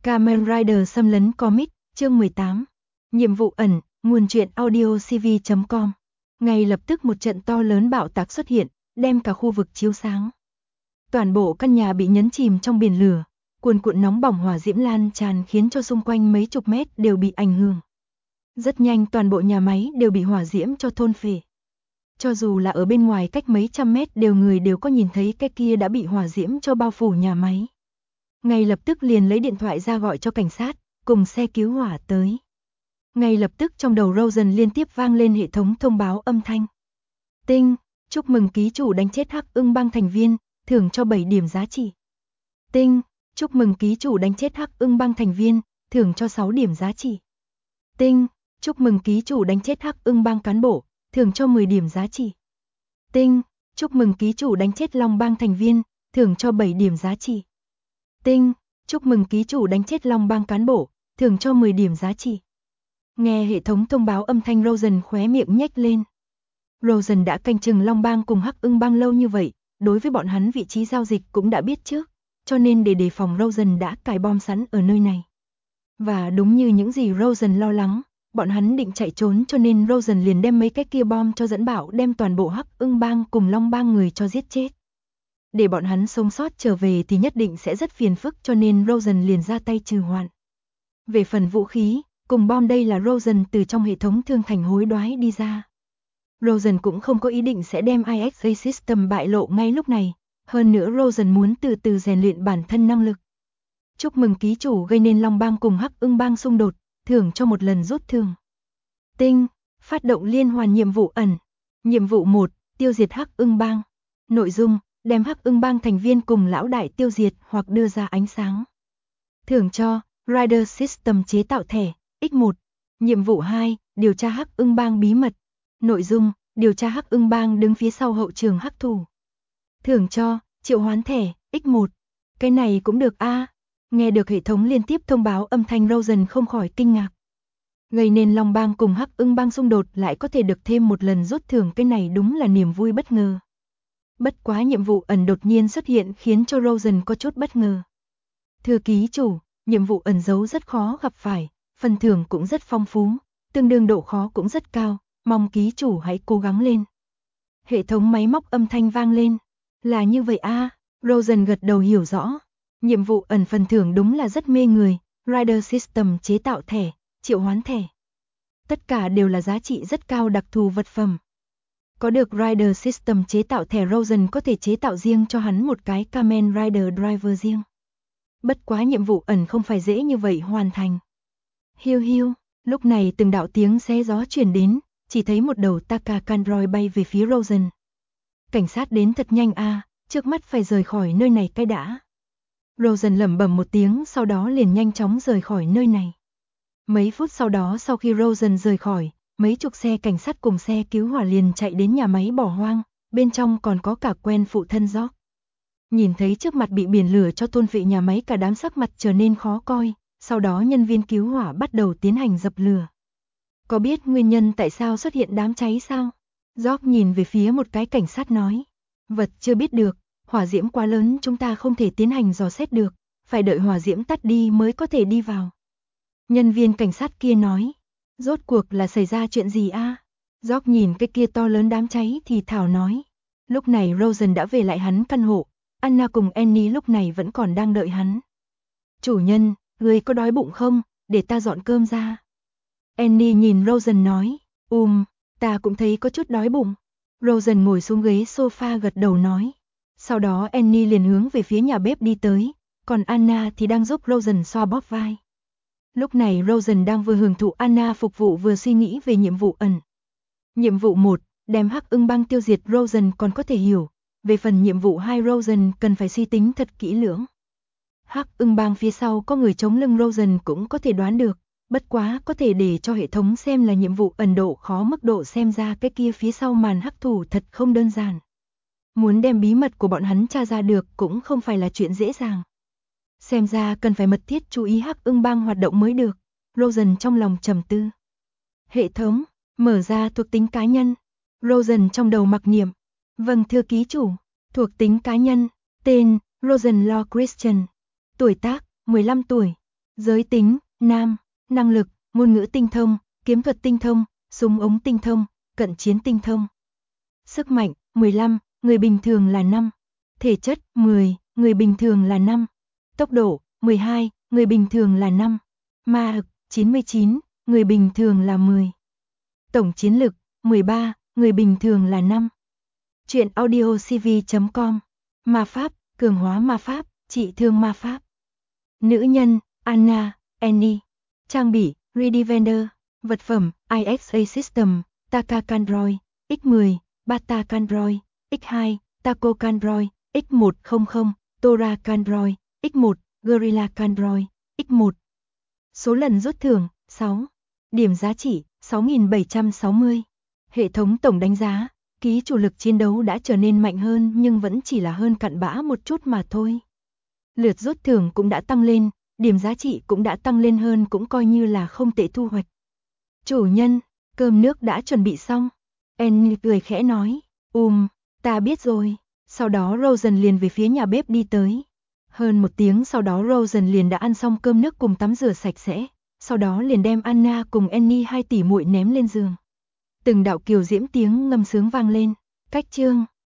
Kamen Rider xâm lấn comic, chương 18. Nhiệm vụ ẩn, nguồn truyện audio cv.com. Ngay lập tức một trận to lớn bạo tạc xuất hiện, đem cả khu vực chiếu sáng. Toàn bộ căn nhà bị nhấn chìm trong biển lửa, cuồn cuộn nóng bỏng hỏa diễm lan tràn khiến cho xung quanh mấy chục mét đều bị ảnh hưởng. Rất nhanh toàn bộ nhà máy đều bị hỏa diễm cho thôn phệ. Cho dù là ở bên ngoài cách mấy trăm mét người đều có nhìn thấy cái kia đã bị hỏa diễm cho bao phủ nhà máy. Ngay lập tức liền lấy điện thoại ra gọi cho cảnh sát, cùng xe cứu hỏa tới. Ngay lập tức trong đầu Rosen liên tiếp vang lên hệ thống thông báo âm thanh. Tinh, chúc mừng ký chủ đánh chết Hắc Ưng Bang thành viên, thưởng cho 7 điểm giá trị. Tinh, chúc mừng ký chủ đánh chết Hắc Ưng Bang thành viên, thưởng cho 6 điểm giá trị. Tinh, chúc mừng ký chủ đánh chết Hắc Ưng Bang cán bộ, thưởng cho 10 điểm giá trị. Tinh, chúc mừng ký chủ đánh chết Long Bang thành viên, thưởng cho 7 điểm giá trị. Tinh, chúc mừng ký chủ đánh chết Long Bang cán bộ, thưởng cho 10 điểm giá trị. Nghe hệ thống thông báo âm thanh Rosen khóe miệng nhếch lên. Rosen đã canh chừng Long Bang cùng Hắc Ưng Bang lâu như vậy, đối với bọn hắn vị trí giao dịch cũng đã biết trước, cho nên để đề phòng Rosen đã cài bom sẵn ở nơi này. Và đúng như những gì Rosen lo lắng, bọn hắn định chạy trốn cho nên Rosen liền đem mấy cái kia bom cho dẫn bạo đem toàn bộ Hắc Ưng Bang cùng Long Bang người cho giết chết. Để bọn hắn sống sót trở về thì nhất định sẽ rất phiền phức cho nên Rosen liền ra tay trừ hoạn. Về phần vũ khí, cùng bom đây là Rosen từ trong hệ thống thương thành hối đoái đi ra. Rosen cũng không có ý định sẽ đem IXA System bại lộ ngay lúc này, hơn nữa Rosen muốn từ từ rèn luyện bản thân năng lực. Chúc mừng ký chủ gây nên Long Bang cùng Hắc Ưng Bang xung đột, thưởng cho một lần rút thưởng. Tinh, phát động liên hoàn nhiệm vụ ẩn. Nhiệm vụ 1, tiêu diệt Hắc Ưng Bang. Nội dung, đem Hắc Ưng Bang thành viên cùng lão đại tiêu diệt hoặc đưa ra ánh sáng. Thưởng cho, Rider System chế tạo thẻ, X1. Nhiệm vụ 2, điều tra Hắc Ưng Bang bí mật. Nội dung, điều tra Hắc Ưng Bang đứng phía sau hậu trường hắc thủ. Thưởng cho, triệu hoán thẻ, X1. Cái này cũng được a. Nghe được hệ thống liên tiếp thông báo âm thanh Rosen không khỏi kinh ngạc. Gây nên Long Bang cùng Hắc Ưng Bang xung đột lại có thể được thêm một lần rút thưởng, cái này đúng là niềm vui bất ngờ. Bất quá nhiệm vụ ẩn đột nhiên xuất hiện khiến cho Rosen có chút bất ngờ. Thưa ký chủ, nhiệm vụ ẩn giấu rất khó gặp phải, phần thưởng cũng rất phong phú, tương đương độ khó cũng rất cao, mong ký chủ hãy cố gắng lên. Hệ thống máy móc âm thanh vang lên. Là như vậy a. Rosen gật đầu hiểu rõ. Nhiệm vụ ẩn phần thưởng đúng là rất mê người, Rider System chế tạo thẻ, triệu hoán thẻ. Tất cả đều là giá trị rất cao đặc thù vật phẩm. Có được Rider System chế tạo thẻ, Rosen có thể chế tạo riêng cho hắn một cái Kamen Rider Driver riêng. Bất quá nhiệm vụ ẩn không phải dễ như vậy hoàn thành. Hiu hiu, lúc này từng đạo tiếng xé gió truyền đến, chỉ thấy một đầu Taka Kandroid bay về phía Rosen. Cảnh sát đến thật nhanh a, trước mắt phải rời khỏi nơi này cái đã. Rosen lẩm bẩm một tiếng sau đó liền nhanh chóng rời khỏi nơi này. Mấy phút sau đó sau khi Rosen rời khỏi, mấy chục xe cảnh sát cùng xe cứu hỏa liền chạy đến nhà máy bỏ hoang, bên trong còn có cả quen phụ thân George. Nhìn thấy trước mặt bị biển lửa cho thôn phệ nhà máy, cả đám sắc mặt trở nên khó coi, sau đó nhân viên cứu hỏa bắt đầu tiến hành dập lửa. Có biết nguyên nhân tại sao xuất hiện đám cháy sao? George nhìn về phía một cái cảnh sát nói. Vật chưa biết được, hỏa diễm quá lớn chúng ta không thể tiến hành dò xét được, phải đợi hỏa diễm tắt đi mới có thể đi vào. Nhân viên cảnh sát kia nói. Rốt cuộc là xảy ra chuyện gì a? George nhìn cái kia to lớn đám cháy thì thảo nói. Lúc này Rosen đã về lại hắn căn hộ, Anna cùng Annie lúc này vẫn còn đang đợi hắn. Chủ nhân, người có đói bụng không, để ta dọn cơm ra. Annie nhìn Rosen nói. Ta cũng thấy có chút đói bụng. Rosen ngồi xuống ghế sofa gật đầu nói. Sau đó Annie liền hướng về phía nhà bếp đi tới, còn Anna thì đang giúp Rosen xoa bóp vai. Lúc này Rosen đang vừa hưởng thụ Anna phục vụ vừa suy nghĩ về nhiệm vụ ẩn. Nhiệm vụ 1, đem Hắc Ưng Bang tiêu diệt, Rosen còn có thể hiểu. Về phần nhiệm vụ 2, Rosen cần phải suy tính thật kỹ lưỡng. Hắc Ưng Bang phía sau có người chống lưng, Rosen cũng có thể đoán được. Bất quá có thể để cho hệ thống xem là nhiệm vụ ẩn độ khó mức độ, xem ra cái kia phía sau màn hắc thủ thật không đơn giản. Muốn đem bí mật của bọn hắn tra ra được cũng không phải là chuyện dễ dàng. Xem ra cần phải mật thiết chú ý Hắc Ưng Bang hoạt động mới được. Rosen trong lòng trầm tư. Hệ thống, mở ra thuộc tính cá nhân. Rosen trong đầu mặc niệm. Vâng thưa ký chủ. Thuộc tính cá nhân. Tên, Rosen Law Christian. Tuổi tác, 15 tuổi. Giới tính, nam. Năng lực, ngôn ngữ tinh thông, kiếm thuật tinh thông, súng ống tinh thông, cận chiến tinh thông. Sức mạnh, 15, người bình thường là 5. Thể chất, 10, người bình thường là 5. Tốc độ, 12, người bình thường là 5. Ma lực, 99, người bình thường là 10. Tổng chiến lực, 13, người bình thường là 5. Truyện audio cv.com. Ma pháp, cường hóa ma pháp, trị thương ma pháp. Nữ nhân, Anna, Annie. Trang bị, Ready Vendor. Vật phẩm, IXA System, Taka Kandroid, X10, Bata Kandroid, X2, Taco Kandroid, X100, Tora Kandroid, X1, Gorilla Kandroid, X1. Số lần rút thưởng, 6. Điểm giá trị, 6.760. Hệ thống tổng đánh giá, ký chủ lực chiến đấu đã trở nên mạnh hơn nhưng vẫn chỉ là hơn cặn bã một chút mà thôi. Lượt rút thưởng cũng đã tăng lên, điểm giá trị cũng đã tăng lên hơn, cũng coi như là không tệ thu hoạch. Chủ nhân, cơm nước đã chuẩn bị xong. Annie cười khẽ nói, ta biết rồi. Sau đó Rosen liền về phía nhà bếp đi tới. Hơn một tiếng sau đó Rosen liền đã ăn xong cơm nước cùng tắm rửa sạch sẽ, sau đó liền đem Anna cùng Annie hai tỷ muội ném lên giường. Từng đạo kiều diễm tiếng ngâm sướng vang lên. Cách chương